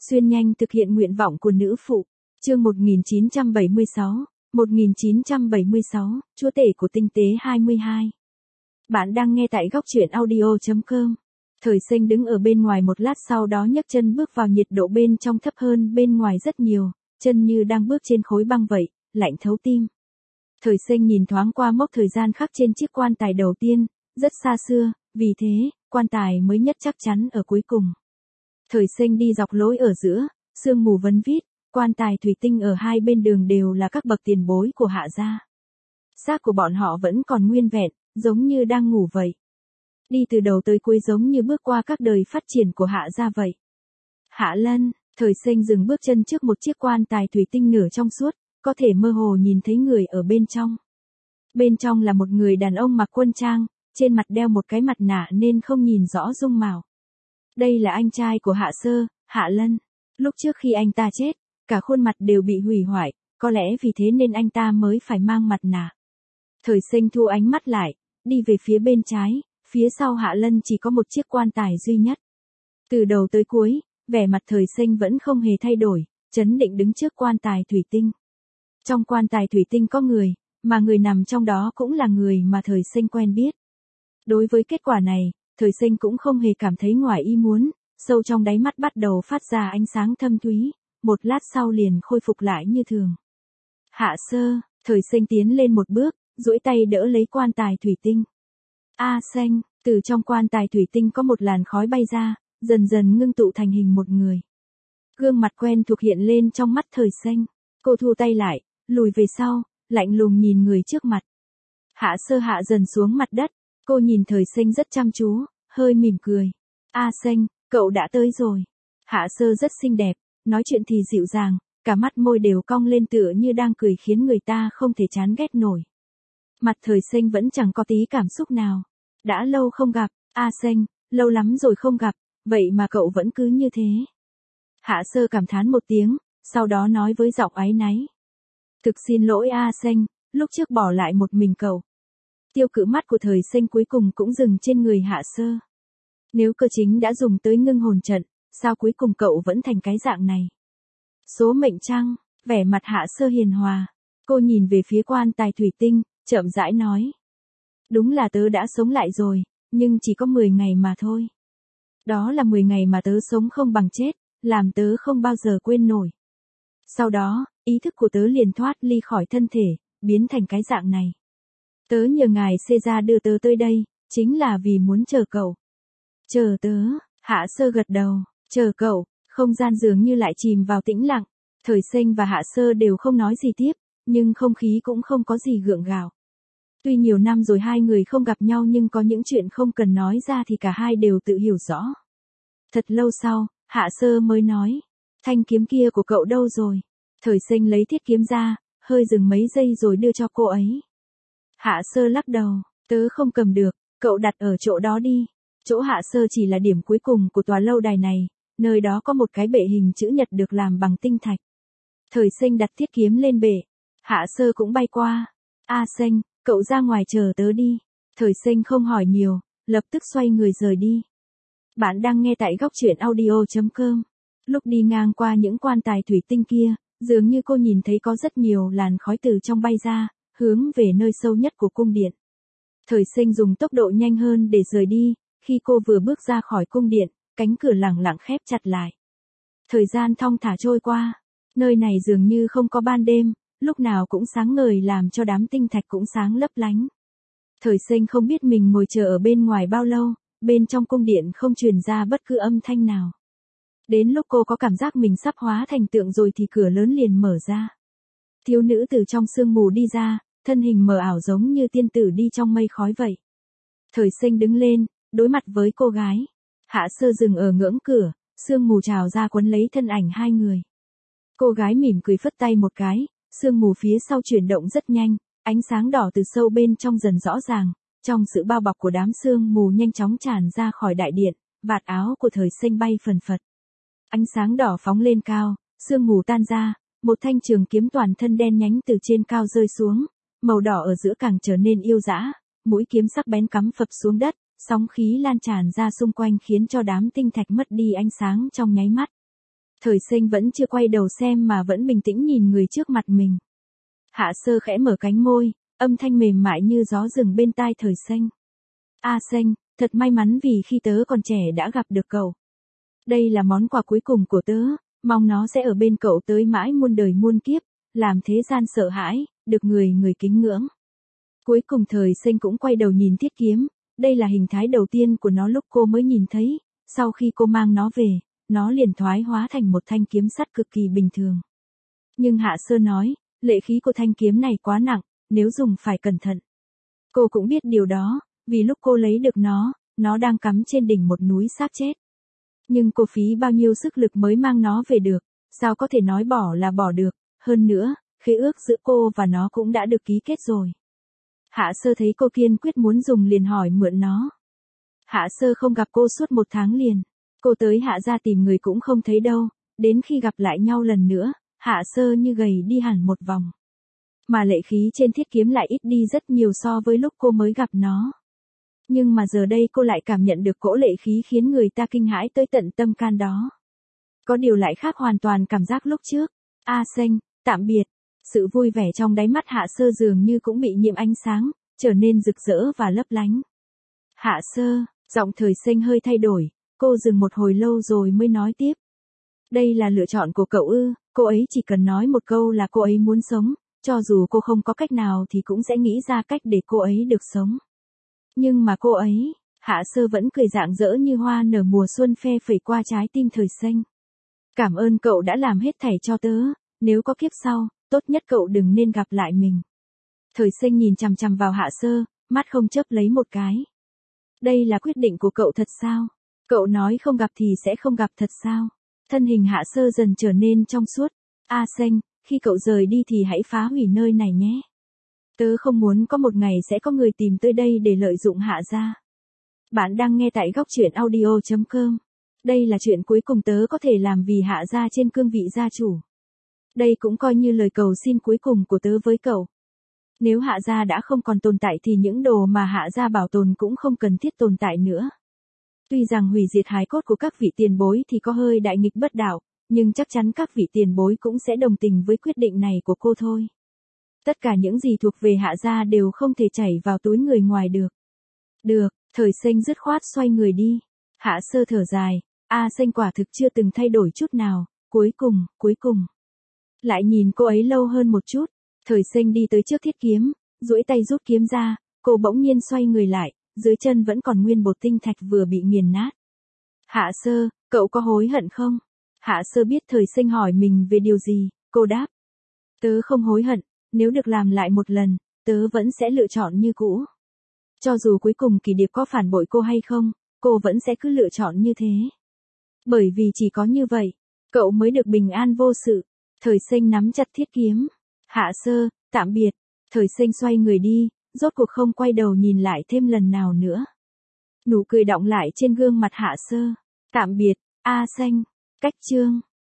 Xuyên nhanh thực hiện nguyện vọng của nữ phụ. Chương 1976, chúa tể của tinh tế 22. Bạn đang nghe tại góc truyện audio.com. Thời Sinh đứng ở bên ngoài một lát, sau đó nhấc chân bước vào. Nhiệt độ bên trong thấp hơn bên ngoài rất nhiều, chân như đang bước trên khối băng vậy, lạnh thấu tim. Thời Sinh nhìn thoáng qua mốc thời gian khắc trên chiếc quan tài đầu tiên, rất xa xưa, vì thế, quan tài mới nhất chắc chắn ở cuối cùng. Thời Sinh đi dọc lối ở giữa, sương mù vấn vít, quan tài thủy tinh ở hai bên đường đều là các bậc tiền bối của Hạ gia. Xác của bọn họ vẫn còn nguyên vẹn, giống như đang ngủ vậy. Đi từ đầu tới cuối giống như bước qua các đời phát triển của Hạ gia vậy. Hạ Lân, Thời Sinh dừng bước chân trước một chiếc quan tài thủy tinh nửa trong suốt, có thể mơ hồ nhìn thấy người ở bên trong. Bên trong là một người đàn ông mặc quân trang, trên mặt đeo một cái mặt nạ nên không nhìn rõ dung mạo. Đây là anh trai của Hạ Sơ, Hạ Lân. Lúc trước khi anh ta chết, cả khuôn mặt đều bị hủy hoại, có lẽ vì thế nên anh ta mới phải mang mặt nạ. Thời Sinh thu ánh mắt lại, đi về phía bên trái, phía sau Hạ Lân chỉ có một chiếc quan tài duy nhất. Từ đầu tới cuối, vẻ mặt Thời Sinh vẫn không hề thay đổi, trấn định đứng trước quan tài thủy tinh. Trong quan tài thủy tinh có người, mà người nằm trong đó cũng là người mà Thời Sinh quen biết. Đối với kết quả này, Thời Sinh cũng không hề cảm thấy ngoài ý muốn, sâu trong đáy mắt bắt đầu phát ra ánh sáng thâm thúy, một lát sau liền khôi phục lại như thường. Hạ Sơ, Thời Sinh tiến lên một bước, duỗi tay đỡ lấy quan tài thủy tinh. A Xanh, từ trong quan tài thủy tinh có một làn khói bay ra, dần dần ngưng tụ thành hình một người. Gương mặt quen thuộc hiện lên trong mắt Thời Sinh. Cô thu tay lại, lùi về sau, lạnh lùng nhìn người trước mặt. Hạ Sơ hạ dần xuống mặt đất, cô nhìn Thời Sinh rất chăm chú, hơi mỉm cười. A Xanh, cậu đã tới rồi. Hạ Sơ rất xinh đẹp, nói chuyện thì dịu dàng, cả mắt môi đều cong lên tựa như đang cười khiến người ta không thể chán ghét nổi. Mặt Thời Sinh vẫn chẳng có tí cảm xúc nào. Đã lâu không gặp, A Xanh, lâu lắm rồi không gặp, vậy mà cậu vẫn cứ như thế. Hạ Sơ cảm thán một tiếng, sau đó nói với giọng áy náy. Thực xin lỗi A Xanh, lúc trước bỏ lại một mình cậu. Tiêu cự mắt của Thời Sinh cuối cùng cũng dừng trên người Hạ Sơ. Nếu cơ chính đã dùng tới ngưng hồn trận, sao cuối cùng cậu vẫn thành cái dạng này? Số mệnh chăng? Vẻ mặt Hạ Sơ hiền hòa. Cô nhìn về phía quan tài thủy tinh, chậm rãi nói. Đúng là tớ đã sống lại rồi, nhưng chỉ có 10 ngày mà thôi. Đó là 10 ngày mà tớ sống không bằng chết, làm tớ không bao giờ quên nổi. Sau đó, ý thức của tớ liền thoát ly khỏi thân thể, biến thành cái dạng này. Tớ nhờ ngài Caesar đưa tớ tới đây, chính là vì muốn chờ cậu. Chờ tớ, Hạ Sơ gật đầu, chờ cậu, không gian dường như lại chìm vào tĩnh lặng. Thời Sinh và Hạ Sơ đều không nói gì tiếp, nhưng không khí cũng không có gì gượng gạo. Tuy nhiều năm rồi hai người không gặp nhau nhưng có những chuyện không cần nói ra thì cả hai đều tự hiểu rõ. Thật lâu sau, Hạ Sơ mới nói, thanh kiếm kia của cậu đâu rồi? Thời Sinh lấy thiết kiếm ra, hơi dừng mấy giây rồi đưa cho cô ấy. Hạ Sơ lắc đầu, tớ không cầm được, cậu đặt ở chỗ đó đi. Chỗ Hạ Sơ chỉ là điểm cuối cùng của tòa lâu đài này, nơi đó có một cái bệ hình chữ nhật được làm bằng tinh thạch. Thời Sinh đặt thiết kiếm lên bệ, Hạ Sơ cũng bay qua. A Xanh, cậu ra ngoài chờ tớ đi. Thời Sinh không hỏi nhiều, lập tức xoay người rời đi. Bạn đang nghe tại góc truyện audio.com. Lúc đi ngang qua những quan tài thủy tinh kia, dường như cô nhìn thấy có rất nhiều làn khói từ trong bay ra, hướng về nơi sâu nhất của cung điện. Thời Sinh dùng tốc độ nhanh hơn để rời đi, khi cô vừa bước ra khỏi cung điện, cánh cửa lẳng lặng khép chặt lại. Thời gian thong thả trôi qua, nơi này dường như không có ban đêm, lúc nào cũng sáng ngời làm cho đám tinh thạch cũng sáng lấp lánh. Thời Sinh không biết mình ngồi chờ ở bên ngoài bao lâu, bên trong cung điện không truyền ra bất cứ âm thanh nào. Đến lúc cô có cảm giác mình sắp hóa thành tượng rồi thì cửa lớn liền mở ra. Thiếu nữ từ trong sương mù đi ra, thân hình mờ ảo giống như tiên tử đi trong mây khói vậy. Thời Sinh đứng lên, đối mặt với cô gái. Hạ Sơ dừng ở ngưỡng cửa, sương mù trào ra quấn lấy thân ảnh hai người. Cô gái mỉm cười phất tay một cái, sương mù phía sau chuyển động rất nhanh, ánh sáng đỏ từ sâu bên trong dần rõ ràng, trong sự bao bọc của đám sương mù nhanh chóng tràn ra khỏi đại điện, vạt áo của Thời Sinh bay phần phật. Ánh sáng đỏ phóng lên cao, sương mù tan ra, một thanh trường kiếm toàn thân đen nhánh từ trên cao rơi xuống, màu đỏ ở giữa càng trở nên yêu dã, mũi kiếm sắc bén cắm phập xuống đất, sóng khí lan tràn ra xung quanh khiến cho đám tinh thạch mất đi ánh sáng trong nháy mắt. Thời Sinh vẫn chưa quay đầu xem mà vẫn bình tĩnh nhìn người trước mặt mình. Hạ Sơ khẽ mở cánh môi, âm thanh mềm mại như gió rừng bên tai Thời Sinh. A Sinh, thật may mắn vì khi tớ còn trẻ đã gặp được cậu. Đây là món quà cuối cùng của tớ, mong nó sẽ ở bên cậu tới mãi muôn đời muôn kiếp, làm thế gian sợ hãi, được người người kính ngưỡng. Cuối cùng Thời Sinh cũng quay đầu nhìn Thiết Kiếm, đây là hình thái đầu tiên của nó lúc cô mới nhìn thấy, sau khi cô mang nó về, nó liền thoái hóa thành một thanh kiếm sắt cực kỳ bình thường. Nhưng Hạ Sơ nói, lệ khí của thanh kiếm này quá nặng, nếu dùng phải cẩn thận. Cô cũng biết điều đó, vì lúc cô lấy được nó đang cắm trên đỉnh một núi xác chết. Nhưng cô phí bao nhiêu sức lực mới mang nó về được, sao có thể nói bỏ là bỏ được, hơn nữa, khế ước giữa cô và nó cũng đã được ký kết rồi. Hạ Sơ thấy cô kiên quyết muốn dùng liền hỏi mượn nó. Hạ Sơ không gặp cô suốt 1 tháng liền. Cô tới Hạ gia tìm người cũng không thấy đâu, đến khi gặp lại nhau lần nữa, Hạ Sơ như gầy đi hẳn một vòng. Mà lệ khí trên Thiết Kiếm lại ít đi rất nhiều so với lúc cô mới gặp nó. Nhưng mà giờ đây cô lại cảm nhận được cỗ lệ khí khiến người ta kinh hãi tới tận tâm can đó. Có điều lại khác hoàn toàn cảm giác lúc trước. A Sinh, tạm biệt. Sự vui vẻ trong đáy mắt Hạ Sơ dường như cũng bị nhiễm ánh sáng, trở nên rực rỡ và lấp lánh. Hạ Sơ, giọng Thời Sinh hơi thay đổi, cô dừng một hồi lâu rồi mới nói tiếp. Đây là lựa chọn của cậu ư? Cô ấy chỉ cần nói một câu là cô ấy muốn sống, cho dù cô không có cách nào thì cũng sẽ nghĩ ra cách để cô ấy được sống. Nhưng mà cô ấy, Hạ Sơ vẫn cười rạng rỡ như hoa nở mùa xuân phe phẩy qua trái tim Thời Sinh. Cảm ơn cậu đã làm hết thảy cho tớ, nếu có kiếp sau, tốt nhất cậu đừng nên gặp lại mình. Thời Sinh nhìn chằm chằm vào Hạ Sơ, mắt không chớp lấy một cái. Đây là quyết định của cậu thật sao? Cậu nói không gặp thì sẽ không gặp thật sao? Thân hình Hạ Sơ dần trở nên trong suốt. A Sinh, khi cậu rời đi thì hãy phá hủy nơi này nhé. Tớ không muốn có một ngày sẽ có người tìm tới đây để lợi dụng Hạ gia. Bạn đang nghe tại góc truyện audio.com. Đây là chuyện cuối cùng tớ có thể làm vì Hạ gia trên cương vị gia chủ. Đây cũng coi như lời cầu xin cuối cùng của tớ với cậu. Nếu Hạ gia đã không còn tồn tại thì những đồ mà Hạ gia bảo tồn cũng không cần thiết tồn tại nữa. Tuy rằng hủy diệt hài cốt của các vị tiền bối thì có hơi đại nghịch bất đạo, nhưng chắc chắn các vị tiền bối cũng sẽ đồng tình với quyết định này của cô thôi. Tất cả những gì thuộc về Hạ gia đều không thể chảy vào túi người ngoài được. Được, Thời Sinh dứt khoát xoay người đi. Hạ Sơ thở dài, A Sinh quả thực chưa từng thay đổi chút nào, cuối cùng. Lại nhìn cô ấy lâu hơn một chút, Thời Sinh đi tới trước Thiết Kiếm, duỗi tay rút kiếm ra, cô bỗng nhiên xoay người lại, dưới chân vẫn còn nguyên bột tinh thạch vừa bị nghiền nát. Hạ Sơ, cậu có hối hận không? Hạ Sơ biết Thời Sinh hỏi mình về điều gì, cô đáp. Tớ không hối hận, nếu được làm lại một lần, tớ vẫn sẽ lựa chọn như cũ. Cho dù cuối cùng Kỳ Điệp có phản bội cô hay không, cô vẫn sẽ cứ lựa chọn như thế. Bởi vì chỉ có như vậy, cậu mới được bình an vô sự. Thời Sinh nắm chặt Thiết Kiếm. Hạ Sơ, tạm biệt. Thời Sinh xoay người đi, rốt cuộc không quay đầu nhìn lại thêm lần nào nữa. Nụ cười đọng lại trên gương mặt Hạ Sơ. Tạm biệt, A Sinh. Cách chương.